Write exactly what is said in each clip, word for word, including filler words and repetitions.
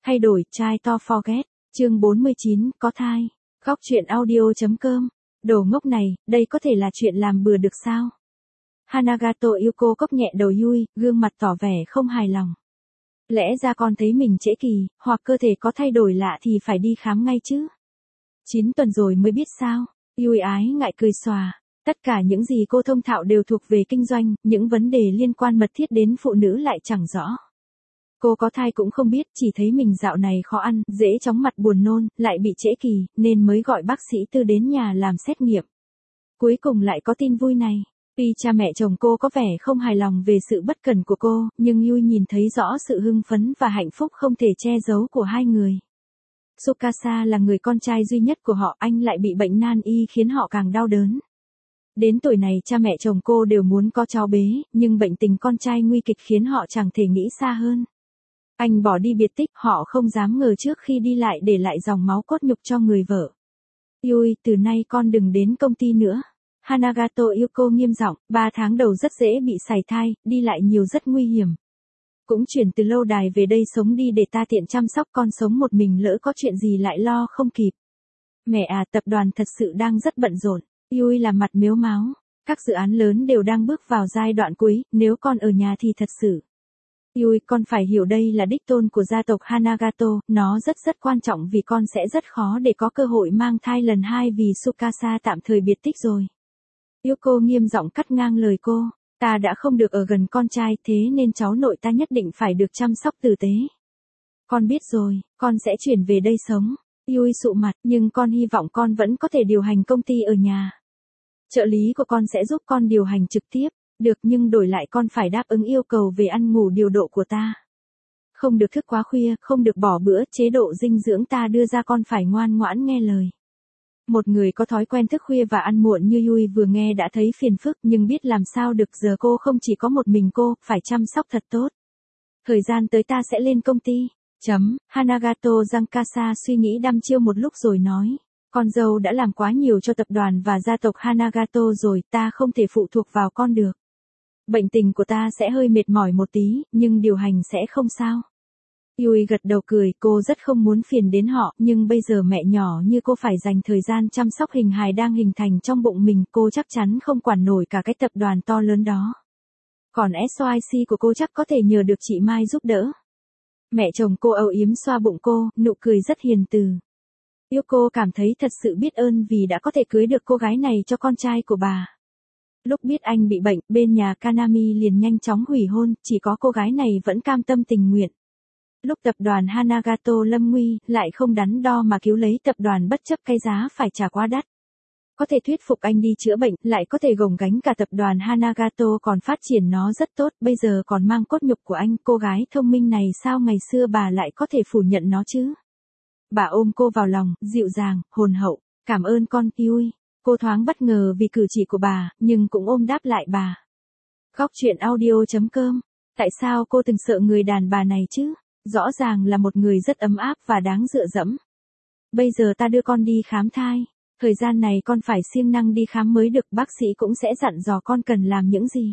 Thay đổi, try to forget. Chương bốn mươi chín, có thai. Góc truyện audio.com. Đồ ngốc này, đây có thể là chuyện làm bừa được sao? Hanagato Yuko cốc nhẹ đầu Yui, gương mặt tỏ vẻ không hài lòng. Lẽ ra con thấy mình trễ kỳ, hoặc cơ thể có thay đổi lạ thì phải đi khám ngay chứ. Chín tuần rồi mới biết sao? Yui ái ngại cười xòa. Tất cả những gì cô thông thạo đều thuộc về kinh doanh, những vấn đề liên quan mật thiết đến phụ nữ lại chẳng rõ. Cô có thai cũng không biết, chỉ thấy mình dạo này khó ăn, dễ chóng mặt buồn nôn, lại bị trễ kỳ, nên mới gọi bác sĩ tư đến nhà làm xét nghiệm. Cuối cùng lại có tin vui này. Tuy cha mẹ chồng cô có vẻ không hài lòng về sự bất cẩn của cô, nhưng Yui nhìn thấy rõ sự hưng phấn và hạnh phúc không thể che giấu của hai người. Tsukasa là người con trai duy nhất của họ, anh lại bị bệnh nan y khiến họ càng đau đớn. Đến tuổi này cha mẹ chồng cô đều muốn có cháu bế, nhưng bệnh tình con trai nguy kịch khiến họ chẳng thể nghĩ xa hơn. Anh bỏ đi biệt tích, họ không dám ngờ trước khi đi lại để lại dòng máu cốt nhục cho người vợ. Yui, từ nay con đừng đến công ty nữa. Hanagato Yuko nghiêm giọng, ba tháng đầu rất dễ bị sảy thai, đi lại nhiều rất nguy hiểm. Cũng chuyển từ lâu đài về đây sống đi để ta tiện chăm sóc con, sống một mình lỡ có chuyện gì lại lo không kịp. Mẹ à, tập đoàn thật sự đang rất bận rộn. Yui làm mặt mếu máo. Các dự án lớn đều đang bước vào giai đoạn cuối, nếu con ở nhà thì thật sự. Yui, con phải hiểu đây là đích tôn của gia tộc Hanagato, nó rất rất quan trọng vì con sẽ rất khó để có cơ hội mang thai lần hai vì Tsukasa tạm thời biệt tích rồi. Yuko nghiêm giọng cắt ngang lời cô, ta đã không được ở gần con trai thế nên cháu nội ta nhất định phải được chăm sóc tử tế. Con biết rồi, con sẽ chuyển về đây sống. Yui sụ mặt, nhưng con hy vọng con vẫn có thể điều hành công ty ở nhà. Trợ lý của con sẽ giúp con điều hành trực tiếp, được, nhưng đổi lại con phải đáp ứng yêu cầu về ăn ngủ điều độ của ta. Không được thức quá khuya, không được bỏ bữa, chế độ dinh dưỡng ta đưa ra con phải ngoan ngoãn nghe lời. Một người có thói quen thức khuya và ăn muộn như Yui vừa nghe đã thấy phiền phức, nhưng biết làm sao được, giờ cô không chỉ có một mình cô, phải chăm sóc thật tốt. Thời gian tới ta sẽ lên công ty. Chấm, Hanagato Giankasa suy nghĩ đăm chiêu một lúc rồi nói, con dâu đã làm quá nhiều cho tập đoàn và gia tộc Hanagato rồi, ta không thể phụ thuộc vào con được. Bệnh tình của ta sẽ hơi mệt mỏi một tí, nhưng điều hành sẽ không sao. Yui gật đầu cười, cô rất không muốn phiền đến họ, nhưng bây giờ mẹ nhỏ như cô phải dành thời gian chăm sóc hình hài đang hình thành trong bụng mình, cô chắc chắn không quản nổi cả cái tập đoàn to lớn đó. Còn ét o i xê của cô chắc có thể nhờ được chị Mai giúp đỡ. Mẹ chồng cô âu yếm xoa bụng cô, nụ cười rất hiền từ. Yuko cảm thấy thật sự biết ơn vì đã có thể cưới được cô gái này cho con trai của bà. Lúc biết anh bị bệnh, bên nhà Kanami liền nhanh chóng hủy hôn, chỉ có cô gái này vẫn cam tâm tình nguyện. Lúc tập đoàn Hanagato lâm nguy, lại không đắn đo mà cứu lấy tập đoàn bất chấp cái giá phải trả quá đắt. Có thể thuyết phục anh đi chữa bệnh, lại có thể gồng gánh cả tập đoàn Hanagato còn phát triển nó rất tốt, bây giờ còn mang cốt nhục của anh, cô gái thông minh này sao ngày xưa bà lại có thể phủ nhận nó chứ? Bà ôm cô vào lòng, dịu dàng, hồn hậu, cảm ơn con, Yui. Cô thoáng bất ngờ vì cử chỉ của bà, nhưng cũng ôm đáp lại bà. Góc truyện audio.com. Tại sao cô từng sợ người đàn bà này chứ? Rõ ràng là một người rất ấm áp và đáng dựa dẫm. Bây giờ ta đưa con đi khám thai. Thời gian này con phải siêng năng đi khám mới được, bác sĩ cũng sẽ dặn dò con cần làm những gì.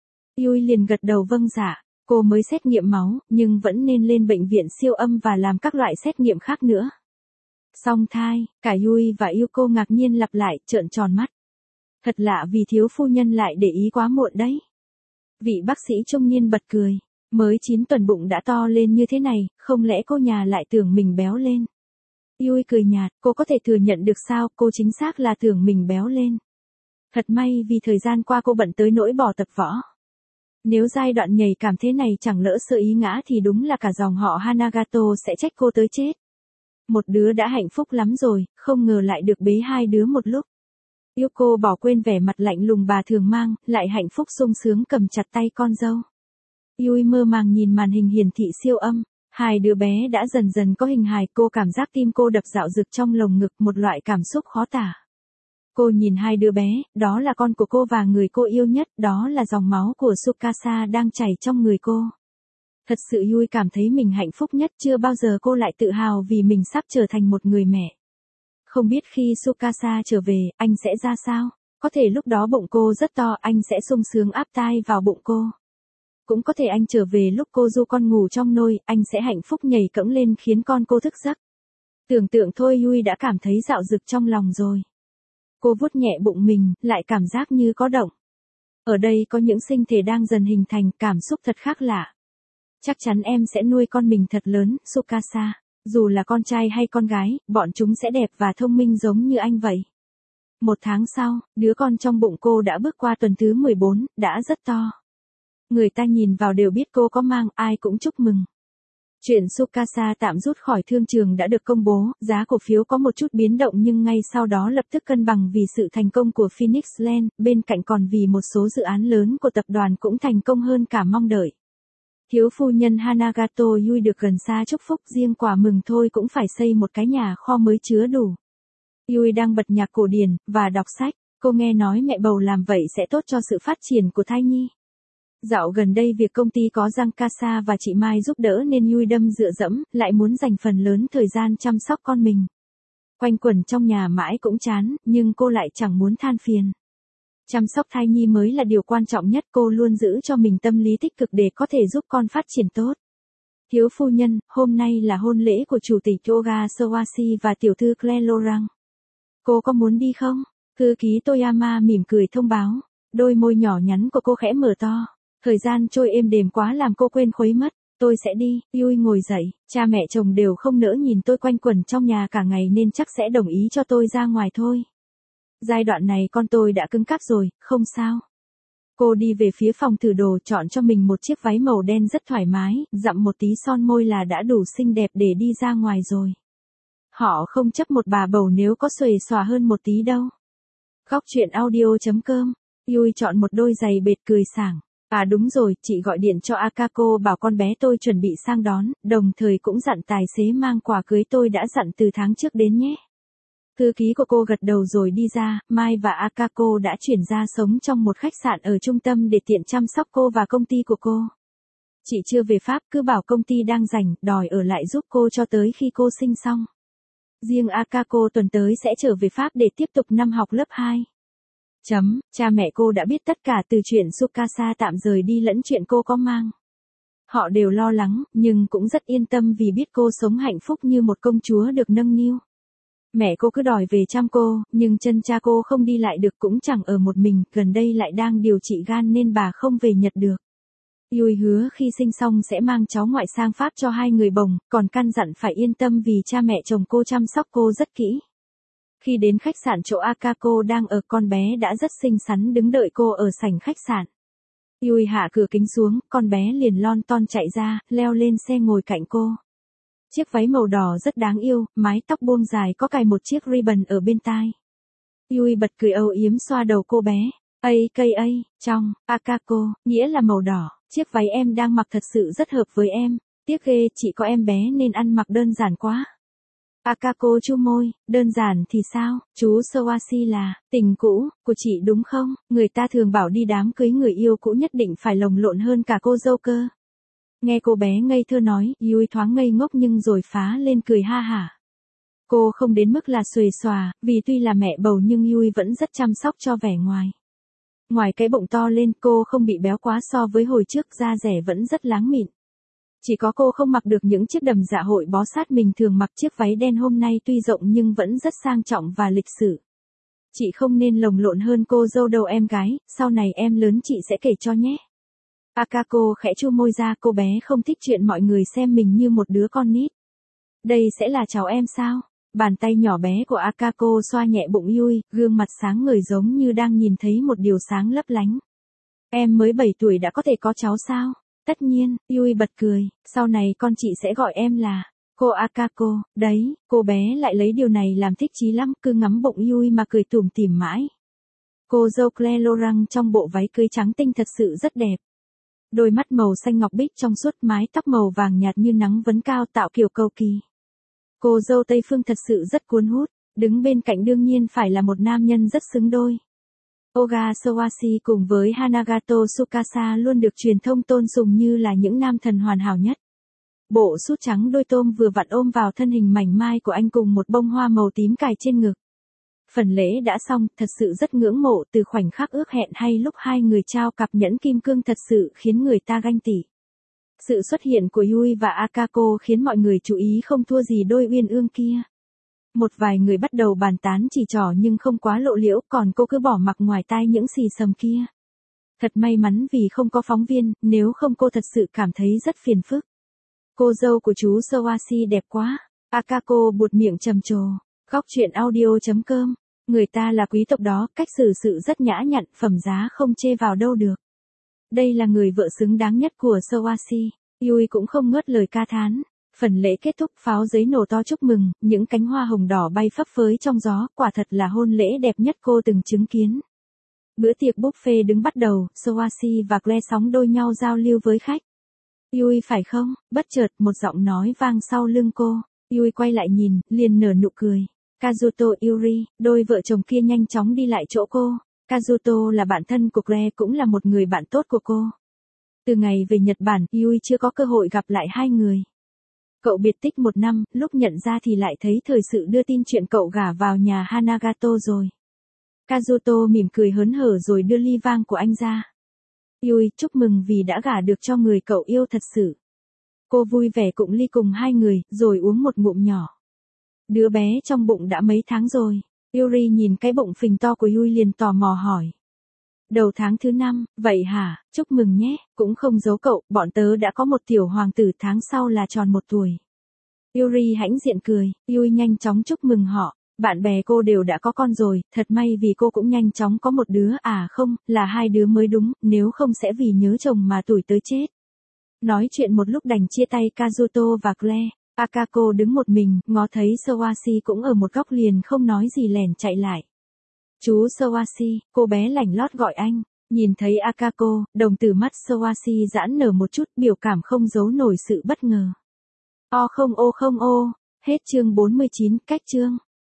Yui liền gật đầu vâng dạ, cô mới xét nghiệm máu, nhưng vẫn nên lên bệnh viện siêu âm và làm các loại xét nghiệm khác nữa. Song thai, cả Yui và Yuko ngạc nhiên lặp lại, trợn tròn mắt. Thật lạ vì thiếu phu nhân lại để ý quá muộn đấy. Vị bác sĩ trung niên bật cười, mới chín tuần bụng đã to lên như thế này, không lẽ cô nhà lại tưởng mình béo lên. Yui cười nhạt, cô có thể thừa nhận được sao, cô chính xác là tưởng mình béo lên. Thật may vì thời gian qua cô bận tới nỗi bỏ tập võ. Nếu giai đoạn nhạy cảm thế này chẳng lỡ sơ ý ngã thì đúng là cả dòng họ Hanagato sẽ trách cô tới chết. Một đứa đã hạnh phúc lắm rồi, không ngờ lại được bế hai đứa một lúc. Yuko bỏ quên vẻ mặt lạnh lùng bà thường mang, lại hạnh phúc sung sướng cầm chặt tay con dâu. Yui mơ màng nhìn màn hình hiển thị siêu âm. Hai đứa bé đã dần dần có hình hài, cô cảm giác tim cô đập dạo dực trong lồng ngực, một loại cảm xúc khó tả. Cô nhìn hai đứa bé, đó là con của cô và người cô yêu nhất, đó là dòng máu của Tsukasa đang chảy trong người cô. Thật sự Yui cảm thấy mình hạnh phúc nhất, chưa bao giờ cô lại tự hào vì mình sắp trở thành một người mẹ. Không biết khi Tsukasa trở về, anh sẽ ra sao? Có thể lúc đó bụng cô rất to, anh sẽ sung sướng áp tai vào bụng cô. Cũng có thể anh trở về lúc cô du con ngủ trong nôi, anh sẽ hạnh phúc nhảy cẫng lên khiến con cô thức giấc. Tưởng tượng thôi Yui đã cảm thấy dạo dực trong lòng rồi. Cô vuốt nhẹ bụng mình, lại cảm giác như có động. Ở đây có những sinh thể đang dần hình thành, cảm xúc thật khác lạ. Chắc chắn em sẽ nuôi con mình thật lớn, Tsukasa. Dù là con trai hay con gái, bọn chúng sẽ đẹp và thông minh giống như anh vậy. Một tháng sau, đứa con trong bụng cô đã bước qua tuần thứ mười bốn, đã rất to. Người ta nhìn vào đều biết cô có mang, ai cũng chúc mừng. Chuyện Tsukasa tạm rút khỏi thương trường đã được công bố, giá cổ phiếu có một chút biến động nhưng ngay sau đó lập tức cân bằng vì sự thành công của Phoenix Land, bên cạnh còn vì một số dự án lớn của tập đoàn cũng thành công hơn cả mong đợi. Thiếu phu nhân Hanagato Yui được gần xa chúc phúc, riêng quả mừng thôi cũng phải xây một cái nhà kho mới chứa đủ. Yui đang bật nhạc cổ điển, và đọc sách, cô nghe nói mẹ bầu làm vậy sẽ tốt cho sự phát triển của thai nhi. Dạo gần đây việc công ty có Giang Casa và chị Mai giúp đỡ nên Yui đâm dựa dẫm, lại muốn dành phần lớn thời gian chăm sóc con mình. Quanh quẩn trong nhà mãi cũng chán, nhưng cô lại chẳng muốn than phiền. Chăm sóc thai nhi mới là điều quan trọng nhất, cô luôn giữ cho mình tâm lý tích cực để có thể giúp con phát triển tốt. Thiếu phu nhân, hôm nay là hôn lễ của chủ tịch Ogasawashi và tiểu thư Claire Laurent. Cô có muốn đi không? Thư ký Toyama mỉm cười thông báo. Đôi môi nhỏ nhắn của cô khẽ mở to. Thời gian trôi êm đềm quá làm cô quên khuấy mất. Tôi sẽ đi. Yui ngồi dậy. Cha mẹ chồng đều không nỡ nhìn tôi quanh quẩn trong nhà cả ngày nên chắc sẽ đồng ý cho tôi ra ngoài thôi. Giai đoạn này con tôi đã cứng cáp rồi, không sao. Cô đi về phía phòng thử đồ, chọn cho mình một chiếc váy màu đen rất thoải mái, dặm một tí son môi là đã đủ xinh đẹp để đi ra ngoài rồi. Họ không chấp một bà bầu nếu có xuề xòa hơn một tí đâu. Góc truyện audio chấm com. Yui chọn một đôi giày bệt cười sảng. À đúng rồi, chị gọi điện cho Akako bảo con bé tôi chuẩn bị sang đón, đồng thời cũng dặn tài xế mang quà cưới tôi đã dặn từ tháng trước đến nhé. Thư ký của cô gật đầu rồi đi ra. Mai và Akako đã chuyển ra sống trong một khách sạn ở trung tâm để tiện chăm sóc cô và công ty của cô. Chị chưa về Pháp, cứ bảo công ty đang rảnh, đòi ở lại giúp cô cho tới khi cô sinh xong. Riêng Akako tuần tới sẽ trở về Pháp để tiếp tục năm học lớp hai. Chấm, cha mẹ cô đã biết tất cả từ chuyện Tsukasa tạm rời đi lẫn chuyện cô có mang. Họ đều lo lắng, nhưng cũng rất yên tâm vì biết cô sống hạnh phúc như một công chúa được nâng niu. Mẹ cô cứ đòi về chăm cô, nhưng chân cha cô không đi lại được cũng chẳng ở một mình, gần đây lại đang điều trị gan nên bà không về Nhật được. Yui hứa khi sinh xong sẽ mang cháu ngoại sang Pháp cho hai người bồng, còn căn dặn phải yên tâm vì cha mẹ chồng cô chăm sóc cô rất kỹ. Khi đến khách sạn chỗ Akako đang ở, con bé đã rất xinh xắn đứng đợi cô ở sảnh khách sạn. Yui hạ cửa kính xuống, con bé liền lon ton chạy ra, leo lên xe ngồi cạnh cô. Chiếc váy màu đỏ rất đáng yêu, mái tóc buông dài có cài một chiếc ribbon ở bên tai. Yui bật cười âu yếm xoa đầu cô bé. A K A, trong, Akako, nghĩa là màu đỏ, chiếc váy em đang mặc thật sự rất hợp với em, tiếc ghê chị có em bé nên ăn mặc đơn giản quá. Akako chu môi, đơn giản thì sao, chú Sawashi là, tình cũ, của chị đúng không, người ta thường bảo đi đám cưới người yêu cũ nhất định phải lồng lộn hơn cả cô dâu cơ. Nghe cô bé ngây thơ nói, Yui thoáng ngây ngốc nhưng rồi phá lên cười ha hả. Cô không đến mức là xuề xòa, vì tuy là mẹ bầu nhưng Yui vẫn rất chăm sóc cho vẻ ngoài. Ngoài cái bụng to lên, cô không bị béo quá so với hồi trước, da rẻ vẫn rất láng mịn. Chỉ có cô không mặc được những chiếc đầm dạ hội bó sát mình thường mặc, chiếc váy đen hôm nay tuy rộng nhưng vẫn rất sang trọng và lịch sự. Chị không nên lồng lộn hơn cô dâu đâu em gái, sau này em lớn chị sẽ kể cho nhé. Akako khẽ chu môi ra, cô bé không thích chuyện mọi người xem mình như một đứa con nít. Đây sẽ là cháu em sao? Bàn tay nhỏ bé của Akako xoa nhẹ bụng Yui, gương mặt sáng ngời giống như đang nhìn thấy một điều sáng lấp lánh. Em mới bảy tuổi đã có thể có cháu sao? Tất nhiên, Yui bật cười, sau này con chị sẽ gọi em là cô Akako, đấy, cô bé lại lấy điều này làm thích chí lắm, cứ ngắm bụng Yui mà cười tủm tỉm mãi. Cô dâu Claire Laurent trong bộ váy cưới trắng tinh thật sự rất đẹp. Đôi mắt màu xanh ngọc bích trong suốt, mái tóc màu vàng nhạt như nắng vấn cao tạo kiểu cầu kỳ. Cô dâu Tây Phương thật sự rất cuốn hút, đứng bên cạnh đương nhiên phải là một nam nhân rất xứng đôi. Ogasawashi cùng với Hanagato Tsukasa luôn được truyền thông tôn sùng như là những nam thần hoàn hảo nhất. Bộ sút trắng đôi tôm vừa vặn ôm vào thân hình mảnh mai của anh cùng một bông hoa màu tím cài trên ngực. Phần lễ đã xong, thật sự rất ngưỡng mộ, từ khoảnh khắc ước hẹn hay lúc hai người trao cặp nhẫn kim cương thật sự khiến người ta ganh tị. Sự xuất hiện của Yui và Akako khiến mọi người chú ý không thua gì đôi uyên ương kia. Một vài người bắt đầu bàn tán chỉ trỏ nhưng không quá lộ liễu, còn cô cứ bỏ mặc ngoài tai những xì xầm kia. Thật may mắn vì không có phóng viên, nếu không cô thật sự cảm thấy rất phiền phức. Cô dâu của chú Sawasi đẹp quá. Akako buột miệng trầm trồ. Góc chuyện audio chấm com. Người ta là quý tộc đó, cách xử sự rất nhã nhặn, phẩm giá không chê vào đâu được. Đây là người vợ xứng đáng nhất của Sawasi. Yui cũng không ngớt lời ca thán. Phần lễ kết thúc, pháo giấy nổ to chúc mừng, những cánh hoa hồng đỏ bay phấp phới trong gió, quả thật là hôn lễ đẹp nhất cô từng chứng kiến. Bữa tiệc buffet đứng bắt đầu, Sawasi và Claire sóng đôi nhau giao lưu với khách. Yui phải không? Bất chợt, một giọng nói vang sau lưng cô. Yui quay lại nhìn, liền nở nụ cười. Kazuto Yuri, đôi vợ chồng kia nhanh chóng đi lại chỗ cô. Kazuto là bạn thân của Claire, cũng là một người bạn tốt của cô. Từ ngày về Nhật Bản, Yui chưa có cơ hội gặp lại hai người. Cậu biệt tích một năm, lúc nhận ra thì lại thấy thời sự đưa tin chuyện cậu gả vào nhà Hanagato rồi. Kazuto mỉm cười hớn hở rồi đưa ly vang của anh ra. Yui, chúc mừng vì đã gả được cho người cậu yêu thật sự. Cô vui vẻ cụng ly cùng hai người, rồi uống một ngụm nhỏ. Đứa bé trong bụng đã mấy tháng rồi. Yuri nhìn cái bụng phình to của Yui liền tò mò hỏi. Đầu tháng thứ năm, vậy hả, chúc mừng nhé, cũng không giấu cậu, bọn tớ đã có một tiểu hoàng tử, tháng sau là tròn một tuổi. Yuri hãnh diện cười, Yui nhanh chóng chúc mừng họ, bạn bè cô đều đã có con rồi, thật may vì cô cũng nhanh chóng có một đứa, à không, là hai đứa mới đúng, nếu không sẽ vì nhớ chồng mà tuổi tới chết. Nói chuyện một lúc đành chia tay Kazuto và Claire, Akako đứng một mình, ngó thấy Sawasi cũng ở một góc liền không nói gì lèn chạy lại. Chú Sawasi, cô bé lảnh lót gọi anh, nhìn thấy Akako, đồng tử mắt Sawasi giãn nở một chút, biểu cảm không giấu nổi sự bất ngờ. O không ô không ô, hết chương bốn mươi chín, cách chương.